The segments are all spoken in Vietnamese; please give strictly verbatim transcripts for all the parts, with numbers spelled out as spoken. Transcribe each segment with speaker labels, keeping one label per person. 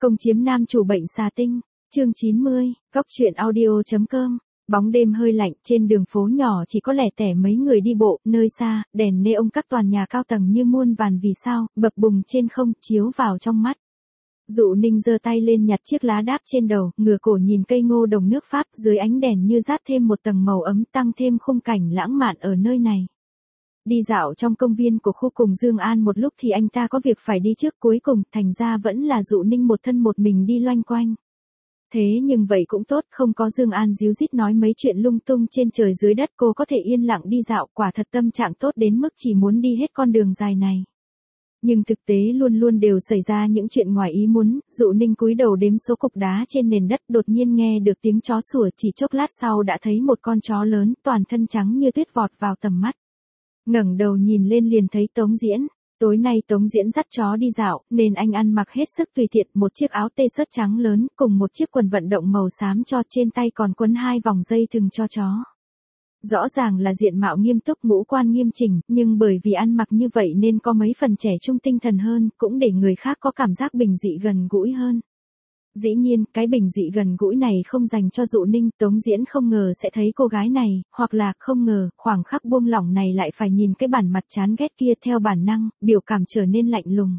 Speaker 1: Công chiếm nam chủ bệnh xà tinh, chương chín mươi, góc truyện audio.com. Bóng đêm hơi lạnh, trên đường phố nhỏ chỉ có lẻ tẻ mấy người đi bộ, nơi xa, đèn neon các tòa nhà cao tầng như muôn vàn vì sao, bập bùng trên không, chiếu vào trong mắt. Dụ Ninh giơ tay lên nhặt chiếc lá đáp trên đầu, ngửa cổ nhìn cây ngô đồng nước Pháp, dưới ánh đèn như dát thêm một tầng màu ấm, tăng thêm khung cảnh lãng mạn ở nơi này. Đi dạo trong công viên của khu cùng Dương An một lúc thì anh ta có việc phải đi trước, cuối cùng, thành ra vẫn là Dụ Ninh một thân một mình đi loanh quanh. Thế nhưng vậy cũng tốt, không có Dương An díu dít nói mấy chuyện lung tung trên trời dưới đất, cô có thể yên lặng đi dạo, quả thật tâm trạng tốt đến mức chỉ muốn đi hết con đường dài này. Nhưng thực tế luôn luôn đều xảy ra những chuyện ngoài ý muốn. Dụ Ninh cúi đầu đếm số cục đá trên nền đất, đột nhiên nghe được tiếng chó sủa, chỉ chốc lát sau đã thấy một con chó lớn, toàn thân trắng như tuyết vọt vào tầm mắt. Ngẩng đầu nhìn lên liền thấy Tống Diễn. Tối nay Tống Diễn dắt chó đi dạo, nên anh ăn mặc hết sức tùy tiện, một chiếc áo tê sớt trắng lớn, cùng một chiếc quần vận động màu xám cho, trên tay còn quấn hai vòng dây thừng cho chó. Rõ ràng là diện mạo nghiêm túc, ngũ quan nghiêm chỉnh, nhưng bởi vì ăn mặc như vậy nên có mấy phần trẻ trung tinh thần hơn, cũng để người khác có cảm giác bình dị gần gũi hơn. Dĩ nhiên, cái bình dị gần gũi này không dành cho Dụ Ninh, Tống Diễn không ngờ sẽ thấy cô gái này, hoặc là không ngờ, khoảng khắc buông lỏng này lại phải nhìn cái bản mặt chán ghét kia, theo bản năng, biểu cảm trở nên lạnh lùng.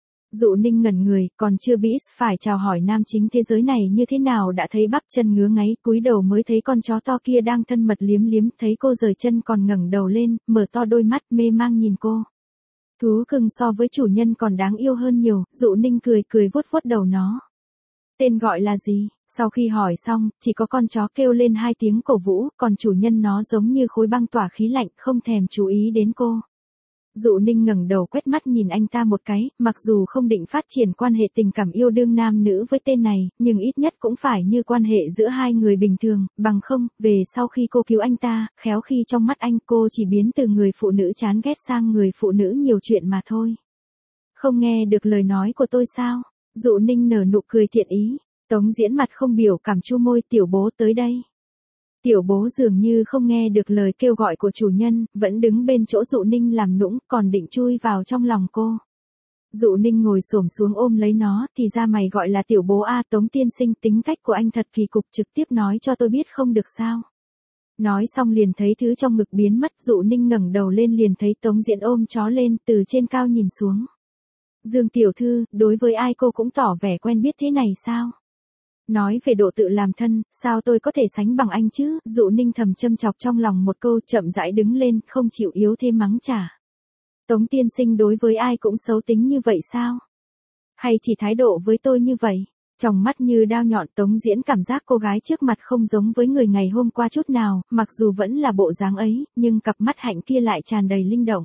Speaker 1: Dụ Ninh ngẩn người, còn chưa biết phải chào hỏi nam chính thế giới này như thế nào đã thấy bắp chân ngứa ngáy, cúi đầu mới thấy con chó to kia đang thân mật liếm liếm, thấy cô rời chân còn ngẩng đầu lên, mở to đôi mắt mê mang nhìn cô. Thú cưng so với chủ nhân còn đáng yêu hơn nhiều. Dụ Ninh cười cười vuốt vuốt đầu nó. Tên gọi là gì? Sau khi hỏi xong, chỉ có con chó kêu lên hai tiếng cổ vũ, còn chủ nhân nó giống như khối băng tỏa khí lạnh, không thèm chú ý đến cô. Dụ Ninh ngẩng đầu quét mắt nhìn anh ta một cái, mặc dù không định phát triển quan hệ tình cảm yêu đương nam nữ với tên này, nhưng ít nhất cũng phải như quan hệ giữa hai người bình thường, bằng không, về sau khi cô cứu anh ta, khéo khi trong mắt anh cô chỉ biến từ người phụ nữ chán ghét sang người phụ nữ nhiều chuyện mà thôi. Không nghe được lời nói của tôi sao? Dụ Ninh nở nụ cười thiện ý. Tống Diễn mặt không biểu cảm chu môi, tiểu bố tới đây. Tiểu bố dường như không nghe được lời kêu gọi của chủ nhân, vẫn đứng bên chỗ Dụ Ninh làm nũng, còn định chui vào trong lòng cô. Dụ Ninh ngồi xổm xuống ôm lấy nó, thì ra mày gọi là tiểu bố a. Tống tiên sinh, tính cách của anh thật kỳ cục, trực tiếp nói cho tôi biết không được sao? Nói xong liền thấy thứ trong ngực biến mất. Dụ Ninh ngẩng đầu lên liền thấy Tống Diễn ôm chó lên, từ trên cao nhìn xuống. Dương tiểu thư, đối với ai cô cũng tỏ vẻ quen biết thế này sao? Nói về độ tự làm thân, sao tôi có thể sánh bằng anh chứ? Dụ Ninh thầm châm chọc trong lòng một câu, chậm rãi đứng lên, không chịu yếu thế mắng trả. Tống tiên sinh đối với ai cũng xấu tính như vậy sao? Hay chỉ thái độ với tôi như vậy? Trong mắt như đao nhọn. Tống Diễn cảm giác cô gái trước mặt không giống với người ngày hôm qua chút nào, mặc dù vẫn là bộ dáng ấy, nhưng cặp mắt hạnh kia lại tràn đầy linh động.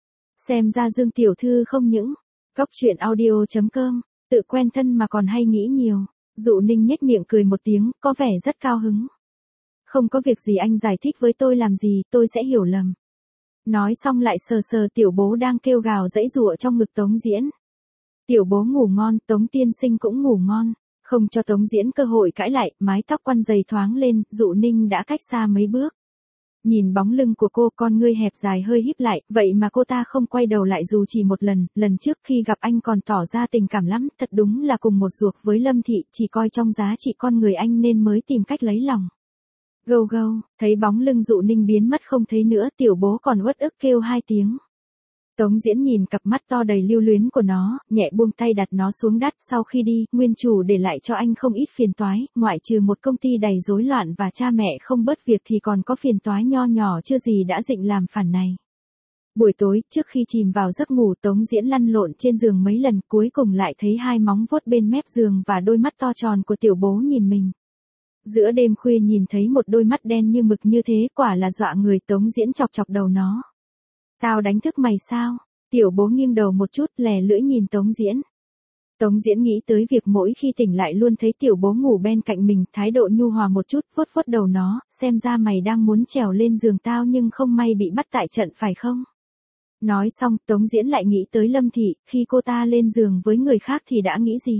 Speaker 1: Xem ra Dương tiểu thư không những góc truyện audio.com, tự quen thân mà còn hay nghĩ nhiều. Dụ Ninh nhếch miệng cười một tiếng, có vẻ rất cao hứng. Không có việc gì anh giải thích với tôi làm gì, tôi sẽ hiểu lầm. Nói xong lại sờ sờ tiểu bố đang kêu gào giãy giụa trong ngực Tống Diễn. Tiểu bố ngủ ngon, Tống tiên sinh cũng ngủ ngon. Không cho Tống Diễn cơ hội cãi lại, mái tóc quăn dày thoáng lên, Dụ Ninh đã cách xa mấy bước. Nhìn bóng lưng của cô, con ngươi hẹp dài hơi híp lại, vậy mà cô ta không quay đầu lại dù chỉ một lần. Lần trước khi gặp anh còn tỏ ra tình cảm lắm, thật đúng là cùng một ruột với Lâm Thị, chỉ coi trong giá trị con người anh nên mới tìm cách lấy lòng. Gâu gâu, thấy bóng lưng Dụ Ninh biến mất không thấy nữa, tiểu bố còn uất ức kêu hai tiếng. Tống Diễn nhìn cặp mắt to đầy lưu luyến của nó, nhẹ buông tay đặt nó xuống đất. Sau khi đi, nguyên chủ để lại cho anh không ít phiền toái, ngoại trừ một công ty đầy rối loạn và cha mẹ không bớt việc thì còn có phiền toái nho nhỏ chưa gì đã dịnh làm phản này. Buổi tối, trước khi chìm vào giấc ngủ, Tống Diễn lăn lộn trên giường mấy lần, cuối cùng lại thấy hai móng vuốt bên mép giường và đôi mắt to tròn của tiểu bố nhìn mình. Giữa đêm khuya nhìn thấy một đôi mắt đen như mực như thế, quả là dọa người. Tống Diễn chọc chọc đầu nó. Tao đánh thức mày sao? Tiểu bố nghiêng đầu một chút, lè lưỡi nhìn Tống Diễn. Tống Diễn nghĩ tới việc mỗi khi tỉnh lại luôn thấy tiểu bố ngủ bên cạnh mình, thái độ nhu hòa một chút, vuốt vuốt đầu nó, xem ra mày đang muốn trèo lên giường tao nhưng không may bị bắt tại trận phải không? Nói xong, Tống Diễn lại nghĩ tới Lâm Thị, khi cô ta lên giường với người khác thì đã nghĩ gì?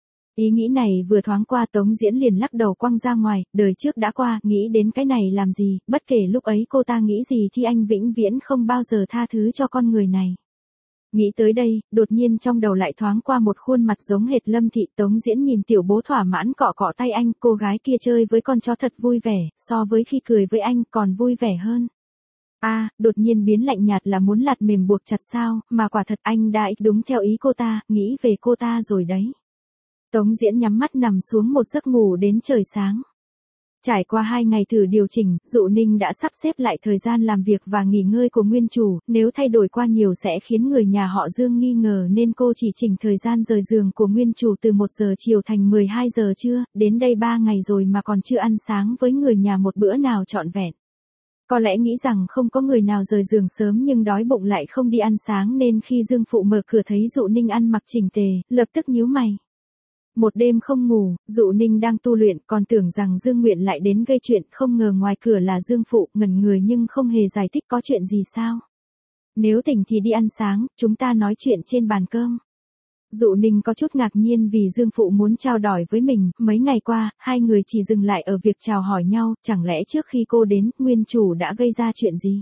Speaker 1: Ý nghĩ này vừa thoáng qua, Tống Diễn liền lắc đầu quăng ra ngoài, đời trước đã qua, nghĩ đến cái này làm gì, bất kể lúc ấy cô ta nghĩ gì thì anh vĩnh viễn không bao giờ tha thứ cho con người này. Nghĩ tới đây, đột nhiên trong đầu lại thoáng qua một khuôn mặt giống hệt Lâm Thị. Tống Diễn nhìn tiểu bố thỏa mãn cọ cọ tay anh, cô gái kia chơi với con chó thật vui vẻ, so với khi cười với anh còn vui vẻ hơn. A, à, đột nhiên biến lạnh nhạt là muốn lạt mềm buộc chặt sao, mà quả thật anh đã đúng theo ý cô ta, nghĩ về cô ta rồi đấy. Tống Diễn nhắm mắt nằm xuống một giấc ngủ đến trời sáng. Trải qua hai ngày thử điều chỉnh, Dụ Ninh đã sắp xếp lại thời gian làm việc và nghỉ ngơi của nguyên chủ, nếu thay đổi qua nhiều sẽ khiến người nhà họ Dương nghi ngờ nên cô chỉ chỉnh thời gian rời giường của nguyên chủ từ một giờ chiều thành mười hai giờ trưa, đến đây ba ngày rồi mà còn chưa ăn sáng với người nhà một bữa nào trọn vẹn. Có lẽ nghĩ rằng không có người nào rời giường sớm nhưng đói bụng lại không đi ăn sáng nên khi Dương Phụ mở cửa thấy Dụ Ninh ăn mặc chỉnh tề, lập tức nhíu mày. Một đêm không ngủ, Dụ Ninh đang tu luyện còn tưởng rằng Dương Nguyện lại đến gây chuyện, không ngờ ngoài cửa là Dương Phụ, ngẩn người nhưng không hề giải thích có chuyện gì sao. Nếu tỉnh thì đi ăn sáng, chúng ta nói chuyện trên bàn cơm. Dụ Ninh có chút ngạc nhiên vì Dương Phụ muốn trao đổi với mình, mấy ngày qua, hai người chỉ dừng lại ở việc chào hỏi nhau, chẳng lẽ trước khi cô đến, nguyên chủ đã gây ra chuyện gì?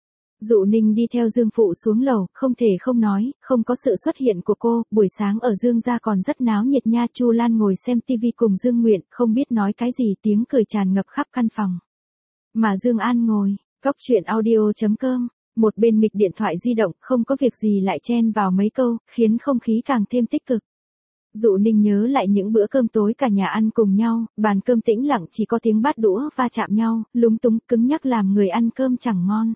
Speaker 1: Dụ Ninh đi theo Dương Phụ xuống lầu, không thể không nói, không có sự xuất hiện của cô, buổi sáng ở Dương gia còn rất náo nhiệt nha. Chu Lan ngồi xem tivi cùng Dương Nguyện, không biết nói cái gì, tiếng cười tràn ngập khắp căn phòng. Mà Dương An ngồi, cốc truyện audio chấm com, một bên nghịch điện thoại di động, không có việc gì lại chen vào mấy câu, khiến không khí càng thêm tích cực. Dụ Ninh nhớ lại những bữa cơm tối cả nhà ăn cùng nhau, bàn cơm tĩnh lặng chỉ có tiếng bát đũa va chạm nhau, lúng túng cứng nhắc làm người ăn cơm chẳng ngon.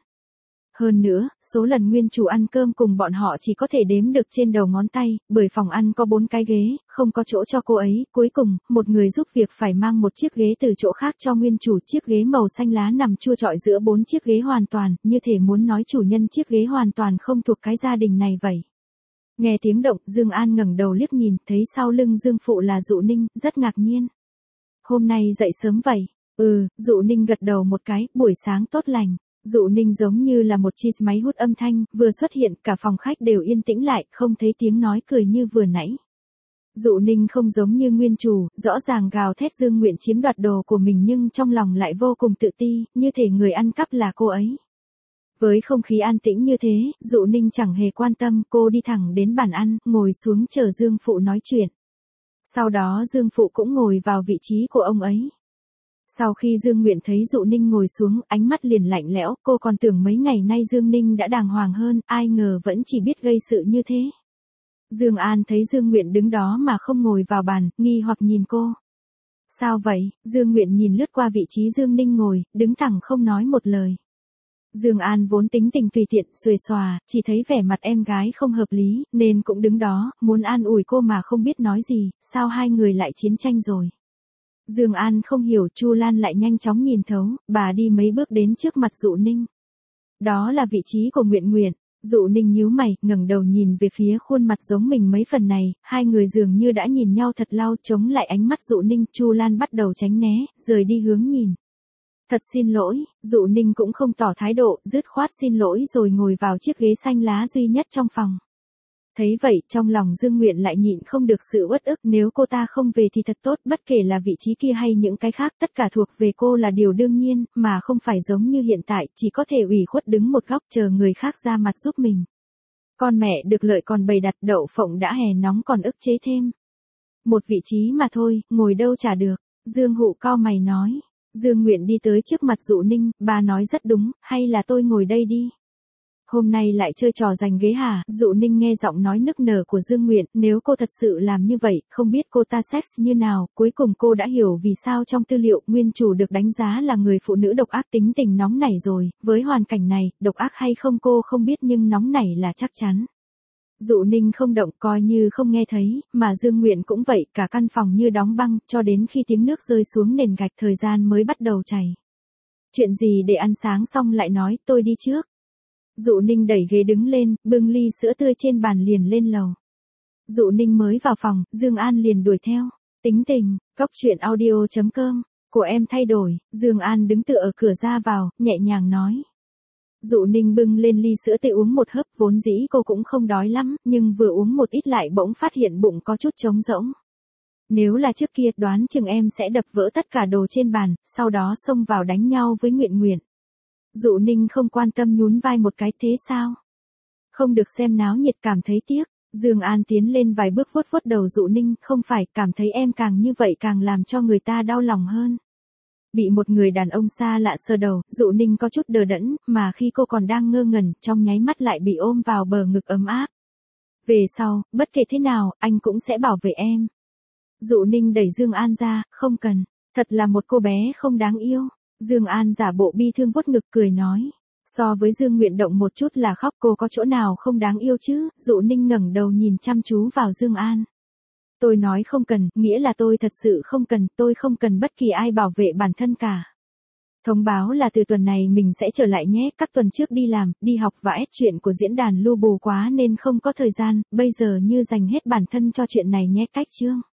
Speaker 1: Hơn nữa, số lần nguyên chủ ăn cơm cùng bọn họ chỉ có thể đếm được trên đầu ngón tay, bởi phòng ăn có bốn cái ghế, không có chỗ cho cô ấy. Cuối cùng, một người giúp việc phải mang một chiếc ghế từ chỗ khác cho nguyên chủ. Chiếc ghế màu xanh lá nằm chua chọi giữa bốn chiếc ghế hoàn toàn, như thể muốn nói chủ nhân chiếc ghế hoàn toàn không thuộc cái gia đình này vậy. Nghe tiếng động, Dương An ngẩng đầu liếc nhìn, thấy sau lưng Dương Phụ là Dụ Ninh, rất ngạc nhiên. Hôm nay dậy sớm vậy? Ừ, Dụ Ninh gật đầu một cái, buổi sáng tốt lành. Dụ Ninh giống như là một chiếc máy hút âm thanh, vừa xuất hiện, cả phòng khách đều yên tĩnh lại, không thấy tiếng nói cười như vừa nãy. Dụ Ninh không giống như nguyên chủ, rõ ràng gào thét Dương Nguyện chiếm đoạt đồ của mình nhưng trong lòng lại vô cùng tự ti, như thể người ăn cắp là cô ấy. Với không khí an tĩnh như thế, Dụ Ninh chẳng hề quan tâm, cô đi thẳng đến bàn ăn, ngồi xuống chờ Dương Phụ nói chuyện. Sau đó Dương Phụ cũng ngồi vào vị trí của ông ấy. Sau khi Dương Nguyện thấy Dụ Ninh ngồi xuống, ánh mắt liền lạnh lẽo, cô còn tưởng mấy ngày nay Dương Ninh đã đàng hoàng hơn, ai ngờ vẫn chỉ biết gây sự như thế. Dương An thấy Dương Nguyện đứng đó mà không ngồi vào bàn, nghi hoặc nhìn cô. Sao vậy? Dương Nguyện nhìn lướt qua vị trí Dương Ninh ngồi, đứng thẳng không nói một lời. Dương An vốn tính tình tùy tiện, xuề xòa, chỉ thấy vẻ mặt em gái không hợp lý, nên cũng đứng đó, muốn an ủi cô mà không biết nói gì, sao hai người lại chiến tranh rồi. Dương An không hiểu, Chu Lan lại nhanh chóng nhìn thấu, bà đi mấy bước đến trước mặt Dụ Ninh. Đó là vị trí của Nguyện Nguyện. Dụ Ninh nhíu mày, ngẩng đầu nhìn về phía khuôn mặt giống mình mấy phần này, hai người dường như đã nhìn nhau thật lâu, chống lại ánh mắt Dụ Ninh. Chu Lan bắt đầu tránh né, rời đi hướng nhìn. Thật xin lỗi, Dụ Ninh cũng không tỏ thái độ, dứt khoát xin lỗi rồi ngồi vào chiếc ghế xanh lá duy nhất trong phòng. Thấy vậy, trong lòng Dương Nguyện lại nhịn không được sự uất ức, nếu cô ta không về thì thật tốt, bất kể là vị trí kia hay những cái khác, tất cả thuộc về cô là điều đương nhiên, mà không phải giống như hiện tại, chỉ có thể ủy khuất đứng một góc chờ người khác ra mặt giúp mình. Con mẹ được lợi còn bày đặt, đậu phộng đã hè nóng còn ức chế thêm. Một vị trí mà thôi, ngồi đâu chả được. Dương Hụ cau mày nói. Dương Nguyện đi tới trước mặt Dụ Ninh, bà nói rất đúng, hay là tôi ngồi đây đi. Hôm nay lại chơi trò giành ghế hả? Dụ Ninh nghe giọng nói nức nở của Dương Nguyện, nếu cô thật sự làm như vậy, không biết cô ta sex như nào, cuối cùng cô đã hiểu vì sao trong tư liệu nguyên chủ được đánh giá là người phụ nữ độc ác, tính tình nóng nảy rồi, với hoàn cảnh này, độc ác hay không cô không biết nhưng nóng nảy là chắc chắn. Dụ Ninh không động, coi như không nghe thấy, mà Dương Nguyện cũng vậy, cả căn phòng như đóng băng, cho đến khi tiếng nước rơi xuống nền gạch thời gian mới bắt đầu chảy. Chuyện gì để ăn sáng xong lại nói, tôi đi trước. Dụ Ninh đẩy ghế đứng lên, bưng ly sữa tươi trên bàn liền lên lầu. Dụ Ninh mới vào phòng, Dương An liền đuổi theo. Tính tình, cốc truyện audio chấm com, của em thay đổi. Dương An đứng tựa ở cửa ra vào, nhẹ nhàng nói. Dụ Ninh bưng lên ly sữa tươi uống một hớp, vốn dĩ cô cũng không đói lắm, nhưng vừa uống một ít lại bỗng phát hiện bụng có chút trống rỗng. Nếu là trước kia đoán chừng em sẽ đập vỡ tất cả đồ trên bàn, sau đó xông vào đánh nhau với Nguyện Nguyện. Dụ Ninh không quan tâm nhún vai một cái, thế sao? Không được xem náo nhiệt cảm thấy tiếc. Dương An tiến lên vài bước vuốt vuốt đầu Dụ Ninh, không phải, cảm thấy em càng như vậy càng làm cho người ta đau lòng hơn. Bị một người đàn ông xa lạ sờ đầu, Dụ Ninh có chút đờ đẫn, mà khi cô còn đang ngơ ngẩn, trong nháy mắt lại bị ôm vào bờ ngực ấm áp. Về sau, bất kể thế nào, anh cũng sẽ bảo vệ em. Dụ Ninh đẩy Dương An ra, không cần, thật là một cô bé không đáng yêu. Dương An giả bộ bi thương vuốt ngực cười nói. So với Dương Nguyện động một chút là khóc, cô có chỗ nào không đáng yêu chứ? Dụ Ninh ngẩng đầu nhìn chăm chú vào Dương An. Tôi nói không cần, nghĩa là tôi thật sự không cần, tôi không cần bất kỳ ai bảo vệ bản thân cả. Thông báo là từ tuần này mình sẽ trở lại nhé, các tuần trước đi làm, đi học và ép chuyện của diễn đàn lu bù quá nên không có thời gian, bây giờ như dành hết bản thân cho chuyện này nhé. Cách chương.